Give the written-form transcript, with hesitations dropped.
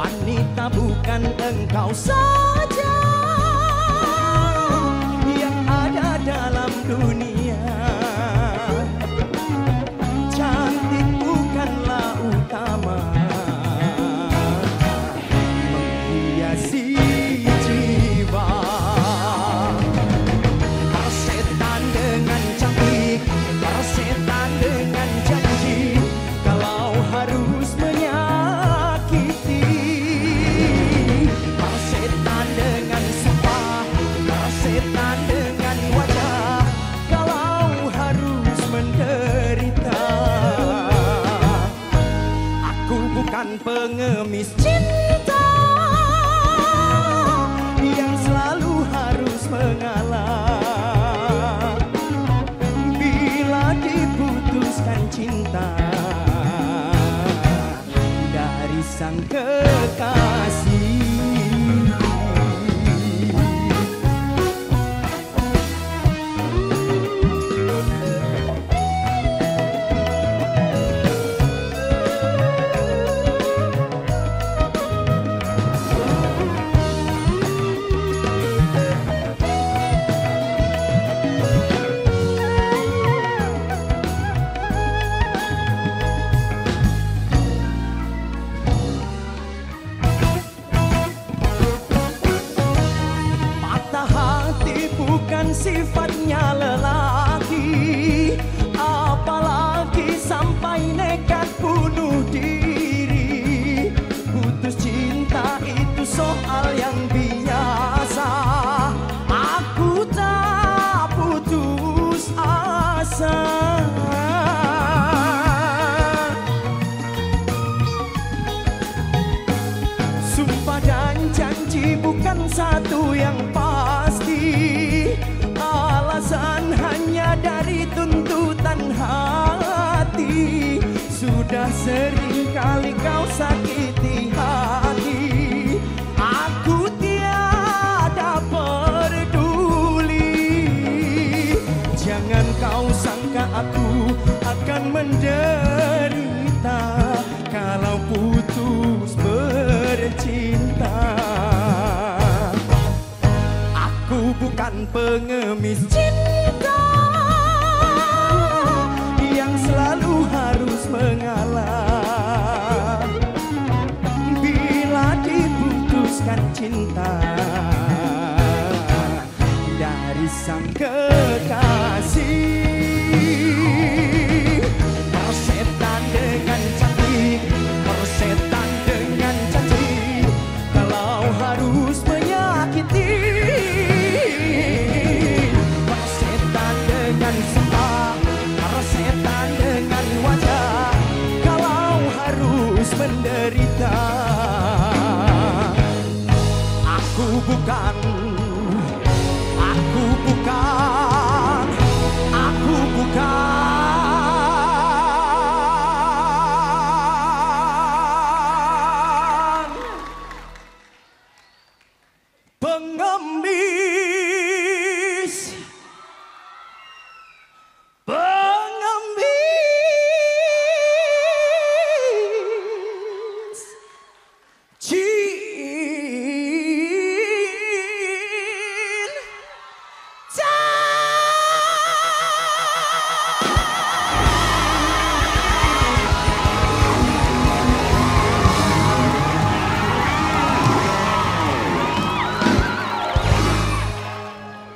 Wanita bukan engkau saja yang ada dalam dunia. Cantik bukanlah utama menghiasi jiwa. Persetan dengan cantik, persetan dengan janji, kalau harus menyakiti. Persetan dengan sumpah, persetan dengan wajah, kalau harus menderita. Aku bukan pengemis cinta yang selalu harus mengalah bila diputuskan cinta dari sang kekasih. Bukan sifatnya lelaki, apalagi sampai nekat bunuh diri. Putus cinta itu soal yang biasa, aku tak putus asa. Sumpah dan janji bukan satu yang pasti, alasan hanya dari tuntutan hati. Sudah sering kali kau sakiti hati, aku tiada peduli. Jangan kau sangka aku akan menderita kalau putus bercinta. Aku bukan pengemis cinta yang selalu harus mengalah bila diputuskan cinta dari sang kekasih. Persetan dengan cantik, persetan dengan janji, kalau harus menyakiti. Persetan dengan sumpah, persetan dengan wajah, kalau harus menderita. Aku bukan, aku bukan, aku bukan pengemis